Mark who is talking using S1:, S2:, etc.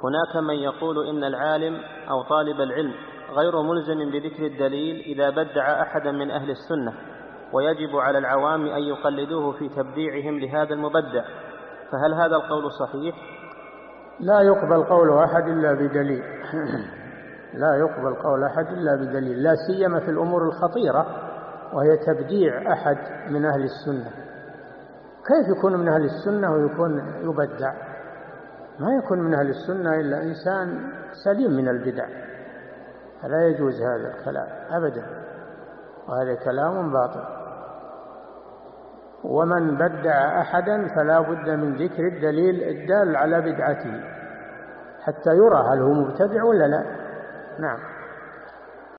S1: هناك من يقول إن العالم أو طالب العلم غير ملزم بذكر الدليل إذا بدع أحدا من أهل السنة، ويجب على العوام أن يقلدوه في تبديعهم لهذا المبدع، فهل هذا القول صحيح؟
S2: لا يقبل قول أحد إلا بدليل. لا يقبل قول أحد إلا بدليل، لا سيما في الأمور الخطيرة وهي تبديع أحد من أهل السنة. كيف يكون من أهل السنة ويكون يبدع؟ ما يكون من أهل السنة إلا إنسان سليم من البدع، فلا يجوز هذا الكلام أبدا، وهذا كلام باطل. ومن بدع أحدا فلا بد من ذكر الدليل الدال على بدعته حتى يرى هل هو مبتدع ولا لا. نعم.